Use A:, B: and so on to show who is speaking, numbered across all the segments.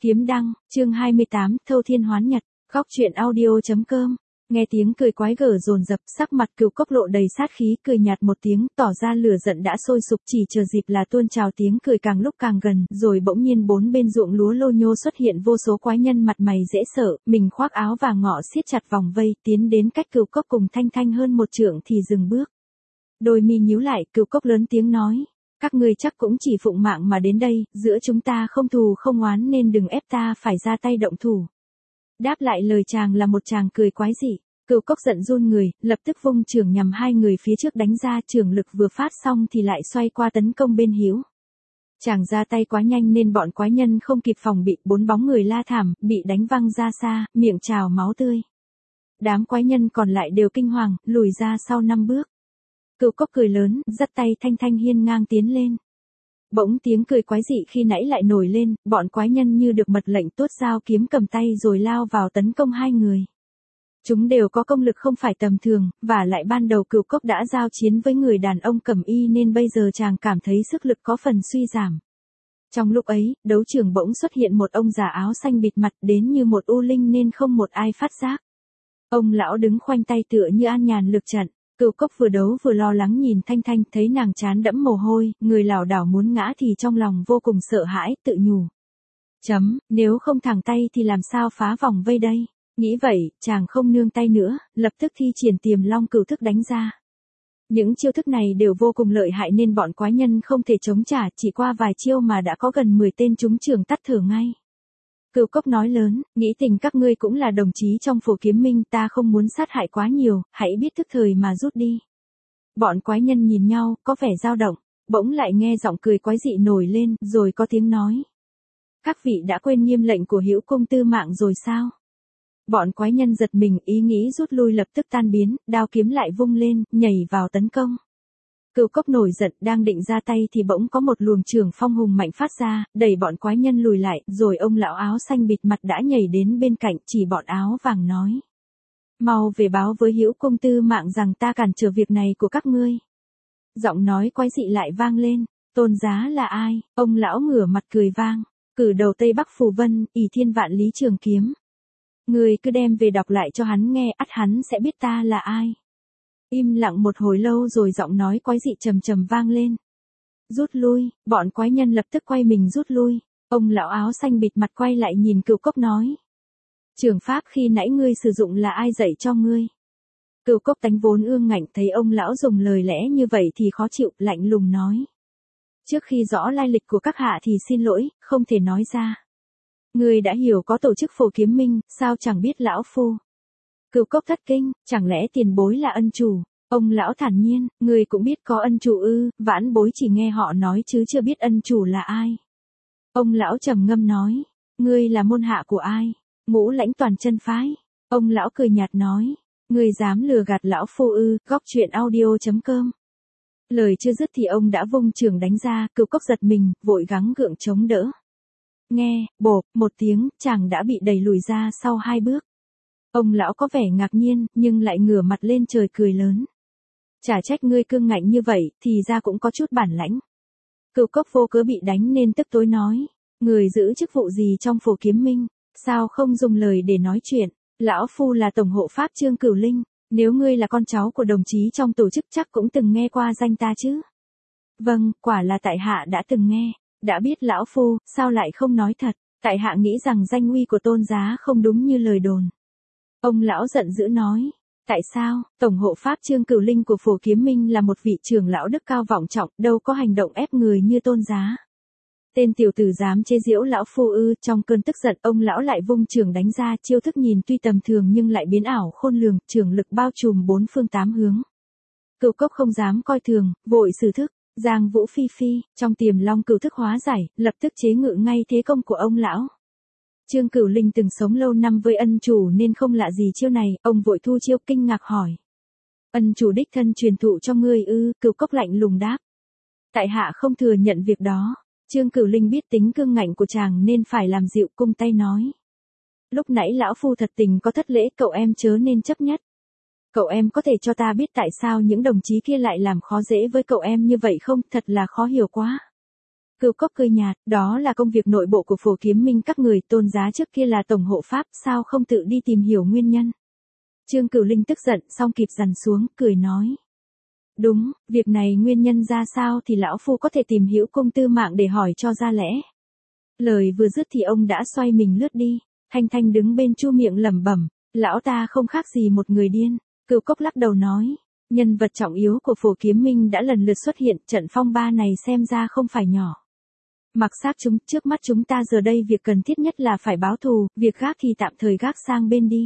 A: Kiếm đăng, chương 28, Thâu Thiên Hoán Nhật, góc truyện audio.com. Nghe tiếng cười quái gở dồn dập, sắc mặt Cửu Cốc lộ đầy sát khí, cười nhạt một tiếng, tỏ ra lửa giận đã sôi sục, chỉ chờ dịp là tuôn trào tiếng cười càng lúc càng gần, rồi bỗng nhiên bốn bên ruộng lúa lô nhô xuất hiện vô số quái nhân mặt mày dễ sợ, mình khoác áo và ngọ siết chặt vòng vây, tiến đến cách Cửu Cốc cùng Thanh Thanh hơn một trượng thì dừng bước. Đôi mi nhíu lại, Cửu Cốc lớn tiếng nói: các ngươi chắc cũng chỉ phụng mạng mà đến đây, giữa chúng ta không thù không oán nên đừng ép ta phải ra tay động thủ. Đáp lại lời chàng là một chàng cười quái dị. Cửu Cốc giận run người, lập tức vung chưởng nhằm hai người phía trước đánh ra, chưởng lực vừa phát xong thì lại xoay qua tấn công bên hữu. Chàng ra tay quá nhanh nên bọn quái nhân không kịp phòng bị, bốn bóng người la thảm, bị đánh văng ra xa, miệng trào máu tươi. Đám quái nhân còn lại đều kinh hoàng, lùi ra sau 5 bước. Cửu Cốc cười lớn, dắt tay Thanh Thanh hiên ngang tiến lên. Bỗng tiếng cười quái dị khi nãy lại nổi lên, bọn quái nhân như được mật lệnh tuốt dao kiếm cầm tay rồi lao vào tấn công hai người. Chúng đều có công lực không phải tầm thường, và lại ban đầu Cửu Cốc đã giao chiến với người đàn ông cẩm y nên bây giờ chàng cảm thấy sức lực có phần suy giảm. Trong lúc ấy, đấu trường bỗng xuất hiện một ông già áo xanh bịt mặt đến như một u linh nên không một ai phát giác. Ông lão đứng khoanh tay tựa như an nhàn lực trận. Cửu Cốc vừa đấu vừa lo lắng nhìn Thanh Thanh, thấy nàng trán đẫm mồ hôi, người lảo đảo muốn ngã thì trong lòng vô cùng sợ hãi, tự nhủ: nếu không thẳng tay thì làm sao phá vòng vây đây? Nghĩ vậy, chàng không nương tay nữa, lập tức thi triển Tiềm Long Cửu thức đánh ra. Những chiêu thức này đều vô cùng lợi hại nên bọn quái nhân không thể chống trả, chỉ qua vài chiêu mà đã có gần 10 tên trúng chưởng tắt thở ngay. Cửu Cốc nói lớn: nghĩ tình các ngươi cũng là đồng chí trong Phổ Kiếm Minh, ta không muốn sát hại quá nhiều, hãy biết thức thời mà rút đi. Bọn quái nhân nhìn nhau, có vẻ dao động, bỗng lại nghe giọng cười quái dị nổi lên, rồi có tiếng nói: các vị đã quên nghiêm lệnh của Hữu Công Tư Mạng rồi sao? Bọn quái nhân giật mình, ý nghĩ rút lui lập tức tan biến, đao kiếm lại vung lên, nhảy vào tấn công. Cửu Cốc nổi giận, đang định ra tay thì bỗng có một luồng chưởng phong hùng mạnh phát ra, đẩy bọn quái nhân lùi lại, rồi ông lão áo xanh bịt mặt đã nhảy đến bên cạnh, chỉ bọn áo vàng nói: mau về báo với Hữu Công Tư Mạng rằng ta cản trở việc này của các ngươi. Giọng nói quái dị lại vang lên: Tôn giá là ai? Ông lão ngửa mặt cười vang: cử đầu Tây Bắc Phù Vân, ỷ thiên vạn lý trường kiếm. Ngươi cứ đem về đọc lại cho hắn nghe, ắt hắn sẽ biết ta là ai. Im lặng một hồi lâu rồi giọng nói quái dị trầm trầm vang lên: rút lui. Bọn quái nhân lập tức quay mình rút lui. Ông lão áo xanh bịt mặt quay lại nhìn Cửu Cốc nói: trường pháp khi nãy ngươi sử dụng là ai dạy cho ngươi? Cửu Cốc tánh vốn ương ngạnh, thấy ông lão dùng lời lẽ như vậy thì khó chịu, lạnh lùng nói: trước khi rõ lai lịch của các hạ thì xin lỗi, không thể nói ra. Ngươi đã hiểu có tổ chức Phổ Kiếm Minh, sao chẳng biết lão phu? Cửu Cốc thất kinh, chẳng lẽ tiền bối là ân chủ? Ông lão thản nhiên: ngươi cũng biết có ân chủ ư? Vãn bối chỉ nghe họ nói chứ chưa biết ân chủ là ai. Ông lão trầm ngâm nói: ngươi là môn hạ của ai? Ngũ Lãnh Toàn Chân phái. Ông lão cười nhạt nói: ngươi dám lừa gạt lão phu ư? Góc truyện audio.com. Lời chưa dứt thì ông đã vung chưởng đánh ra, Cửu Cốc giật mình, vội gắng gượng chống đỡ. Nghe, bộp, một tiếng, chàng đã bị đẩy lùi ra sau 2 bước. Ông lão có vẻ ngạc nhiên, nhưng lại ngửa mặt lên trời cười lớn: chả trách ngươi cương ngạnh như vậy, thì ra cũng có chút bản lãnh. Cửu Cốc vô cớ bị đánh nên tức tối nói: người giữ chức vụ gì trong Phổ Kiếm Minh, sao không dùng lời để nói chuyện? Lão phu là tổng hộ pháp Trương Cửu Linh, nếu ngươi là con cháu của đồng chí trong tổ chức chắc cũng từng nghe qua danh ta chứ? Vâng, quả là tại hạ đã từng nghe. Đã biết lão phu, sao lại không nói thật? Tại hạ nghĩ rằng danh uy của tôn giá không đúng như lời đồn. Ông lão giận dữ nói: tại sao? Tổng hộ pháp Trương Cửu Linh của Phổ Kiếm Minh là một vị trưởng lão đức cao vọng trọng, đâu có hành động ép người như tôn giá. Tên tiểu tử dám chế giễu lão phu ư? Trong cơn tức giận, ông lão lại vung chưởng đánh ra, chiêu thức nhìn tuy tầm thường nhưng lại biến ảo khôn lường, chưởng lực bao trùm 4 phương 8 hướng. Cửu Cốc không dám coi thường, vội sử thức Giang Vũ Phi Phi, trong Tiềm Long Cửu thức hóa giải, lập tức chế ngự ngay thế công của ông lão. Trương Cửu Linh từng sống lâu năm với ân chủ nên không lạ gì chiêu này, ông vội thu chiêu kinh ngạc hỏi: ân chủ đích thân truyền thụ cho ngươi ư? Cửu Cốc lạnh lùng đáp: tại hạ không thừa nhận việc đó. Trương Cửu Linh biết tính cương ngạnh của chàng nên phải làm dịu, cung tay nói: lúc nãy lão phu thật tình có thất lễ, cậu em chớ nên chấp nhất. Cậu em có thể cho ta biết tại sao những đồng chí kia lại làm khó dễ với cậu em như vậy không? Thật là khó hiểu quá. Cửu Cốc cười nhạt, đó là công việc nội bộ của Phổ Kiếm Minh các người, Tôn Giá trước kia là tổng hộ pháp, sao không tự đi tìm hiểu nguyên nhân. Trương Cửu Linh tức giận, xong kịp dằn xuống, cười nói. Đúng, việc này nguyên nhân ra sao thì lão phu có thể tìm hiểu công tư mạng để hỏi cho ra lẽ. Lời vừa dứt thì ông đã xoay mình lướt đi. Thanh Thanh đứng bên chu miệng lẩm bẩm, lão ta không khác gì một người điên. Cửu Cốc lắc đầu nói, nhân vật trọng yếu của Phổ Kiếm Minh đã lần lượt xuất hiện, trận phong ba này xem ra không phải nhỏ. Mặc xác chúng, trước mắt chúng ta giờ đây việc cần thiết nhất là phải báo thù, việc gác thì tạm thời gác sang bên đi.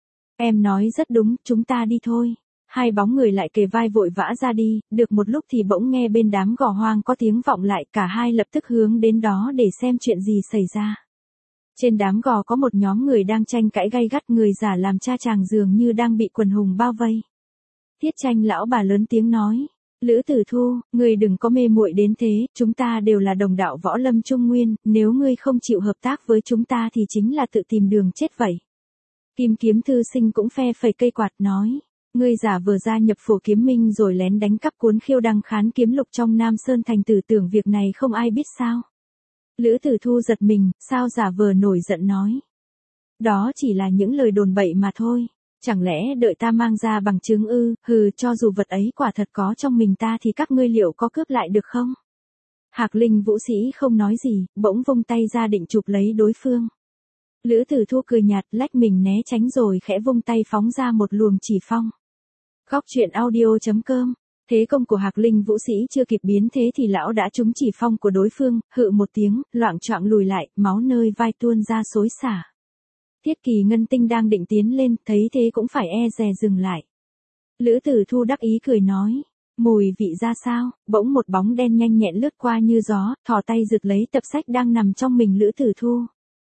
A: Em nói rất đúng, chúng ta đi thôi. Hai bóng người lại kề vai vội vã ra đi, được một lúc thì bỗng nghe bên đám gò hoang có tiếng vọng lại, cả hai lập tức hướng đến đó để xem chuyện gì xảy ra. Trên đám gò có một nhóm người đang tranh cãi gay gắt, người giả làm cha chàng dường như đang bị quần hùng bao vây. Tiết Tranh lão bà lớn tiếng nói, Lữ Tử Thu, ngươi đừng có mê muội đến thế, chúng ta đều là đồng đạo võ lâm trung nguyên, nếu ngươi không chịu hợp tác với chúng ta thì chính là tự tìm đường chết vậy. Kim Kiếm Thư Sinh cũng phe phẩy cây quạt nói, ngươi giả vờ gia nhập Phổ Kiếm Minh rồi lén đánh cắp cuốn Khiêu Đăng Khán Kiếm Lục trong Nam Sơn Thành, tử tưởng việc này không ai biết sao. Lữ Tử Thu giật mình, sao giả vờ, nổi giận nói. Đó chỉ là những lời đồn bậy mà thôi, chẳng lẽ đợi ta mang ra bằng chứng ư, hừ, cho dù vật ấy quả thật có trong mình ta thì các ngươi liệu có cướp lại được không? Hạc Linh Vũ Sĩ không nói gì, bỗng vung tay ra định chụp lấy đối phương. Lữ Tử Thu cười nhạt, lách mình né tránh rồi khẽ vung tay phóng ra một luồng chỉ phong. Góc truyện audio.com. Thế công của Hạc Linh Vũ Sĩ chưa kịp biến thế thì lão đã trúng chỉ phong của đối phương, hự một tiếng, loạng choạng lùi lại, máu nơi vai tuôn ra xối xả. Tiết Kỳ Ngân Tinh đang định tiến lên, thấy thế cũng phải e dè dừng lại. Lữ Tử Thu đắc ý cười nói, mùi vị ra sao, bỗng một bóng đen nhanh nhẹn lướt qua như gió, thò tay giật lấy tập sách đang nằm trong mình Lữ Tử Thu.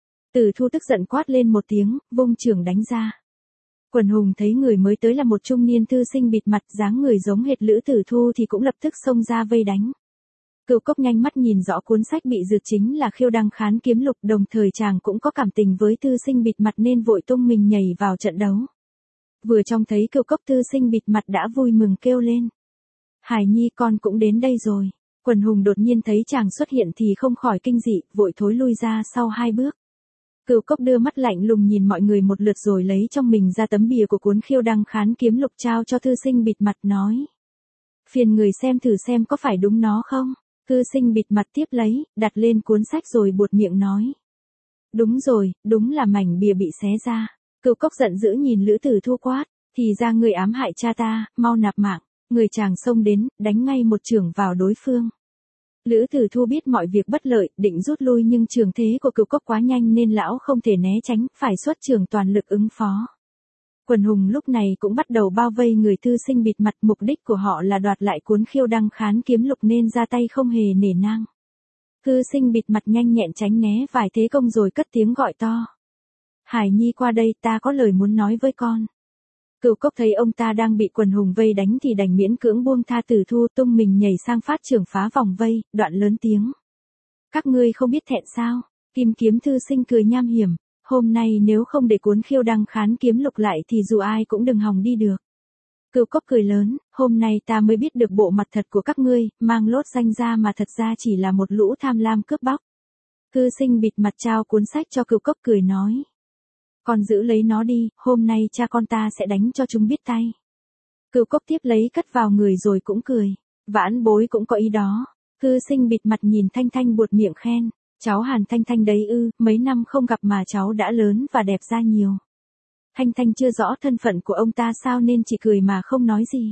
A: Tử Thu tức giận quát lên một tiếng, vung chưởng đánh ra. Quần hùng thấy người mới tới là một trung niên thư sinh bịt mặt, dáng người giống hệt Lữ Tử Thu thì cũng lập tức xông ra vây đánh. Cửu Cốc nhanh mắt nhìn rõ cuốn sách bị dược chính là Khiêu Đăng Khán Kiếm Lục, đồng thời chàng cũng có cảm tình với thư sinh bịt mặt nên vội tung mình nhảy vào trận đấu. Vừa trông thấy Cửu Cốc, thư sinh bịt mặt đã vui mừng kêu lên. Hải Nhi, con cũng đến đây rồi. Quần hùng đột nhiên thấy chàng xuất hiện thì không khỏi kinh dị, vội thối lui ra sau 2 bước. Cửu Cốc đưa mắt lạnh lùng nhìn mọi người một lượt rồi lấy trong mình ra tấm bìa của cuốn Khiêu Đăng Khán Kiếm Lục trao cho thư sinh bịt mặt nói. Phiền người xem thử xem có phải đúng nó không? Thư sinh bịt mặt tiếp lấy, đặt lên cuốn sách rồi buột miệng nói. Đúng rồi, đúng là mảnh bìa bị xé ra. Cửu Cốc giận dữ nhìn Lữ Tử Thu quát, thì ra người ám hại cha ta, mau nạp mạng. Người chàng xông đến, đánh ngay một chưởng vào đối phương. Lữ Tử Thu biết mọi việc bất lợi, định rút lui nhưng trường thế của Cửu Cốc quá nhanh nên lão không thể né tránh, phải xuất chưởng toàn lực ứng phó. Quần hùng lúc này cũng bắt đầu bao vây người thư sinh bịt mặt, mục đích của họ là đoạt lại cuốn Khiêu Đăng Khán Kiếm Lục nên ra tay không hề nể nang. Thư sinh bịt mặt nhanh nhẹn tránh né vài thế công rồi cất tiếng gọi to. Hải Nhi, qua đây, ta có lời muốn nói với con. Cửu Cốc thấy ông ta đang bị quần hùng vây đánh thì đành miễn cưỡng buông tha Tử Thu, tung mình nhảy sang phát chưởng phá vòng vây, đoạn lớn tiếng. Các ngươi không biết thẹn sao? Kim Kiếm thư sinh cười nham hiểm. Hôm nay nếu không để cuốn Khiêu Đăng Khán Kiếm Lục lại thì dù ai cũng đừng hòng đi được. Cửu Cốc cười lớn, hôm nay ta mới biết được bộ mặt thật của các ngươi, mang lốt danh ra mà thật ra chỉ là một lũ tham lam cướp bóc. Thư sinh bịt mặt trao cuốn sách cho Cửu Cốc cười nói. Con giữ lấy nó đi, hôm nay cha con ta sẽ đánh cho chúng biết tay. Cửu Cốc tiếp lấy cất vào người rồi cũng cười. Vãn bối cũng có ý đó. Thư sinh bịt mặt nhìn Thanh Thanh buột miệng khen. Cháu Hàn Thanh Thanh đấy ư, mấy năm không gặp mà cháu đã lớn và đẹp ra nhiều. Thanh Thanh chưa rõ thân phận của ông ta sao nên chỉ cười mà không nói gì.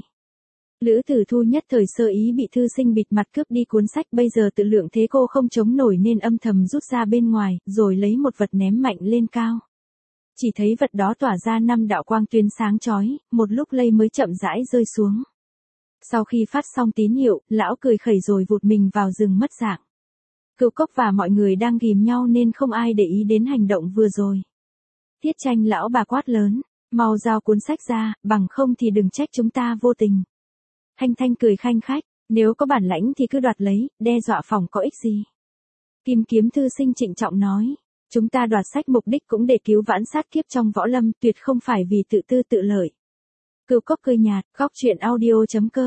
A: Lữ Tử Thu nhất thời sơ ý bị thư sinh bịt mặt cướp đi cuốn sách, bây giờ tự lượng thế cô không chống nổi nên âm thầm rút ra bên ngoài, rồi lấy một vật ném mạnh lên cao. Chỉ thấy vật đó tỏa ra 5 đạo quang tuyến sáng chói, một lúc lây mới chậm rãi rơi xuống. Sau khi phát xong tín hiệu, lão cười khẩy rồi vụt mình vào rừng mất dạng. Cửu Cốc và mọi người đang ghìm nhau nên không ai để ý đến hành động vừa rồi. Tiết Tranh lão bà quát lớn, mau giao cuốn sách ra, bằng không thì đừng trách chúng ta vô tình. Thanh Thanh cười khanh khách, nếu có bản lãnh thì cứ đoạt lấy, đe dọa phòng có ích gì. Kim Kiếm thư sinh trịnh trọng nói, chúng ta đoạt sách mục đích cũng để cứu vãn sát kiếp trong võ lâm, tuyệt không phải vì tự tư tự lợi. Cửu Cốc cười nhạt, góc truyện audio.com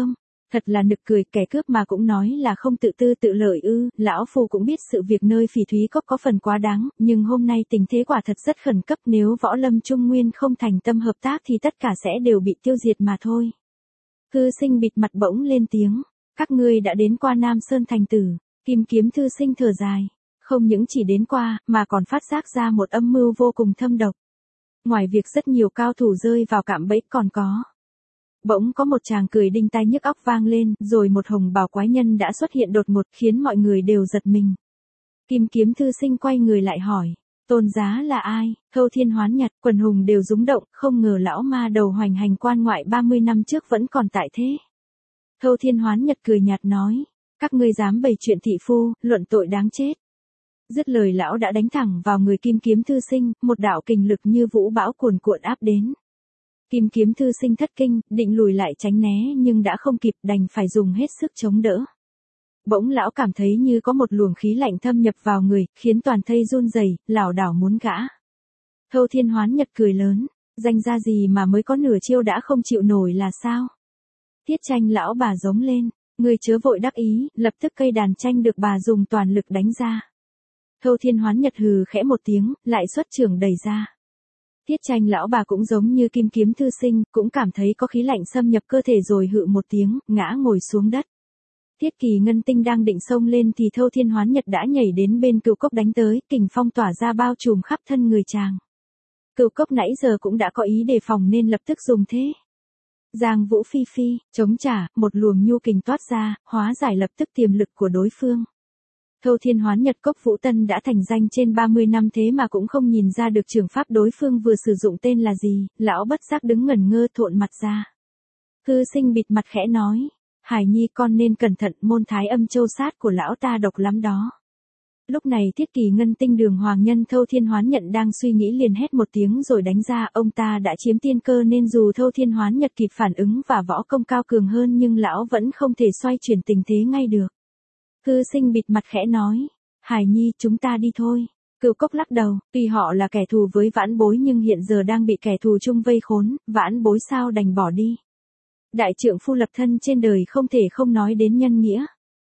A: Thật là nực cười, kẻ cướp mà cũng nói là không tự tư tự lợi ư, lão phu cũng biết sự việc nơi Phỉ Thúy Cốc có phần quá đáng, nhưng hôm nay tình thế quả thật rất khẩn cấp, nếu Võ Lâm Trung Nguyên không thành tâm hợp tác thì tất cả sẽ đều bị tiêu diệt mà thôi. Thư sinh bịt mặt bỗng lên tiếng, các ngươi đã đến qua Nam Sơn thành tử. Kim Kiếm thư sinh thở dài, không những chỉ đến qua, mà còn phát giác ra một âm mưu vô cùng thâm độc. Ngoài việc rất nhiều cao thủ rơi vào cạm bẫy còn có. Bỗng có một tràng cười đinh tai nhức óc vang lên, rồi một hồng bào quái nhân đã xuất hiện đột ngột khiến mọi người đều giật mình. Kim Kiếm thư sinh quay người lại hỏi, tôn giá là ai? Thâu Thiên Hoán Nhật, quần hùng đều rúng động, không ngờ lão ma đầu hoành hành quan ngoại 30 năm trước vẫn còn tại thế. Thâu Thiên Hoán Nhật cười nhạt nói, các ngươi dám bày chuyện thị phu, luận tội đáng chết. Dứt lời lão đã đánh thẳng vào người Kim Kiếm thư sinh, một đạo kình lực như vũ bão cuồn cuộn áp đến. Kim Kiếm thư sinh thất kinh, định lùi lại tránh né nhưng đã không kịp, đành phải dùng hết sức chống đỡ. Bỗng lão cảm thấy như có một luồng khí lạnh thâm nhập vào người, khiến toàn thây run rẩy, lảo đảo muốn ngã. Thâu Thiên Hoán Nhật cười lớn, danh ra gì mà mới có nửa chiêu đã không chịu nổi là sao? Tiết Tranh lão bà giống lên, người chớ vội đắc ý, lập tức cây đàn tranh được bà dùng toàn lực đánh ra. Thâu Thiên Hoán Nhật hừ khẽ một tiếng, lại xuất trưởng đẩy ra. Tiết Tranh lão bà cũng giống như Kim Kiếm thư sinh, cũng cảm thấy có khí lạnh xâm nhập cơ thể rồi hự một tiếng, ngã ngồi xuống đất. Tiết Kỳ Ngân Tinh đang định xông lên thì Thâu Thiên Hoán Nhật đã nhảy đến bên Cửu Cốc đánh tới, kình phong tỏa ra bao trùm khắp thân người chàng. Cửu Cốc nãy giờ cũng đã có ý đề phòng nên lập tức dùng thế. Giang Vũ Phi Phi, chống trả, một luồng nhu kình toát ra, hóa giải lập tức tiềm lực của đối phương. Thâu Thiên Hoán Nhật Cốc Vũ Tân đã thành danh trên 30 năm thế mà cũng không nhìn ra được trường pháp đối phương vừa sử dụng tên là gì, lão bất giác đứng ngẩn ngơ thộn mặt ra. Thư sinh bịt mặt khẽ nói, Hải Nhi con nên cẩn thận, môn Thái Âm Châu sát của lão ta độc lắm đó. Lúc này Tiết Kỳ Ngân Tinh Đường Hoàng Nhân Thâu Thiên Hoán Nhật đang suy nghĩ liền hét một tiếng rồi đánh ra, ông ta đã chiếm tiên cơ nên dù Thâu Thiên Hoán Nhật kịp phản ứng và võ công cao cường hơn nhưng lão vẫn không thể xoay chuyển tình thế ngay được. Thư sinh bịt mặt khẽ nói, Hải Nhi chúng ta đi thôi. Cửu Cốc lắc đầu, tuy họ là kẻ thù với Vãn Bối nhưng hiện giờ đang bị kẻ thù chung vây khốn, Vãn Bối sao đành bỏ đi. Đại trượng phu lập thân trên đời không thể không nói đến nhân nghĩa.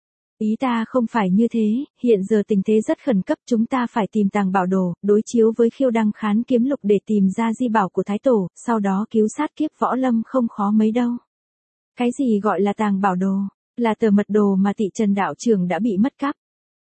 A: Ý ta không phải như thế, hiện giờ tình thế rất khẩn cấp, chúng ta phải tìm tàng bảo đồ, đối chiếu với Khiêu Đăng Khán Kiếm Lục để tìm ra di bảo của Thái Tổ, sau đó cứu sát kiếp võ lâm không khó mấy đâu. Cái gì gọi là tàng bảo đồ? Là tờ mật đồ mà Tị Trần đạo trưởng đã bị mất cắp.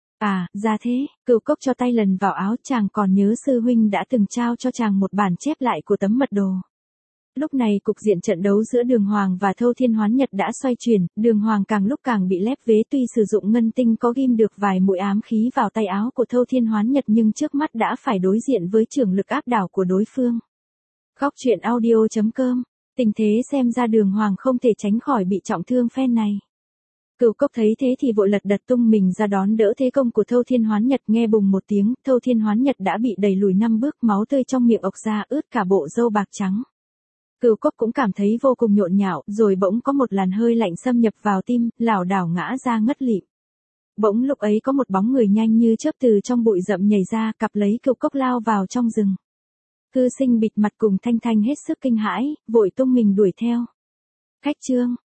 A: À, ra thế, Cửu Cốc cho tay lần vào áo, chàng còn nhớ sư huynh đã từng trao cho chàng một bản chép lại của tấm mật đồ. Lúc này cục diện trận đấu giữa Đường Hoàng và Thâu Thiên Hoán Nhật đã xoay chuyển, Đường Hoàng càng lúc càng bị lép vế, tuy sử dụng ngân tinh có ghim được vài mũi ám khí vào tay áo của Thâu Thiên Hoán Nhật nhưng trước mắt đã phải đối diện với chưởng lực áp đảo của đối phương. Góc truyện audio.com, tình thế xem ra Đường Hoàng không thể tránh khỏi bị trọng thương phen này. Cửu Cốc thấy thế thì vội lật đật tung mình ra đón đỡ thế công của Thâu Thiên Hoán Nhật, nghe bùng một tiếng, Thâu Thiên Hoán Nhật đã bị đẩy lùi 5 bước, máu tươi trong miệng ộc ra ướt cả bộ râu bạc trắng. Cửu Cốc cũng cảm thấy vô cùng nhộn nhạo, rồi bỗng có một làn hơi lạnh xâm nhập vào tim, lảo đảo ngã ra ngất lịm. Bỗng lúc ấy có một bóng người nhanh như chớp từ trong bụi rậm nhảy ra, cặp lấy Cửu Cốc lao vào trong rừng. Thư sinh bịt mặt cùng Thanh Thanh hết sức kinh hãi, vội tung mình đuổi theo. Khách trương,